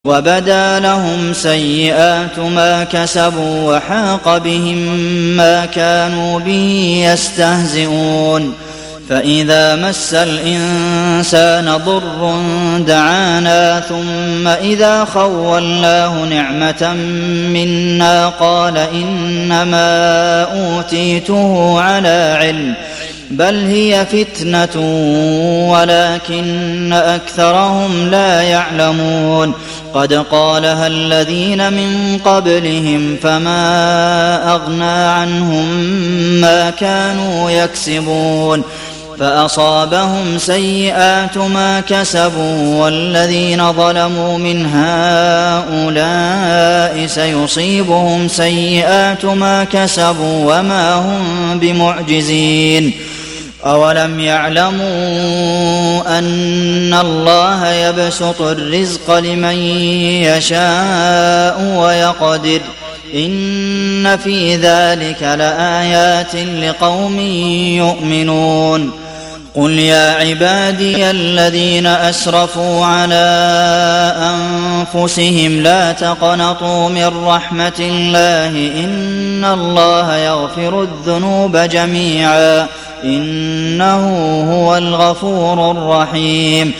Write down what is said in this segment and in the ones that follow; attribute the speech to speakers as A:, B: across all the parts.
A: وبدا لهم سيئات ما كسبوا وحاق بهم ما كانوا به يستهزئون فإذا مس الإنسان ضر دعانا ثم إذا خولناه نعمة منا قال إنما أوتيته على علم بل هي فتنة ولكن أكثرهم لا يعلمون قد قالها الذين من قبلهم فما أغنى عنهم ما كانوا يكسبون فأصابهم سيئات ما كسبوا والذين ظلموا من هؤلاء سيصيبهم سيئات ما كسبوا وما هم بمعجزين أولم يعلموا أن الله يبسط الرزق لمن يشاء ويقدر إن في ذلك لآيات لقوم يؤمنون قل يا عبادي الذين أسرفوا على أنفسهم لا تقنطوا من رحمة الله إن الله يغفر الذنوب جميعا إنه هو الغفور الرحيم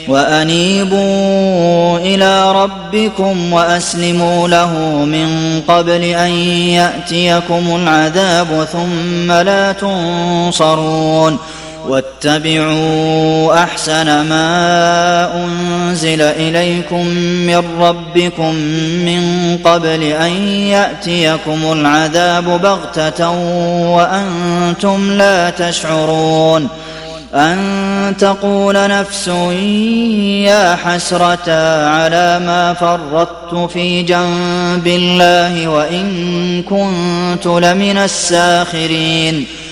A: وأنيبوا إلى ربكم وأسلموا له من قبل أن يأتيكم العذاب ثم لا تنصرون واتبعوا أحسن ما أنزل إليكم من ربكم من قبل أن يأتيكم العذاب بغتة وأنتم لا تشعرون أن تقول نفس يا حسرة على ما فرطت في جنب الله وإن كنت لمن الساخرين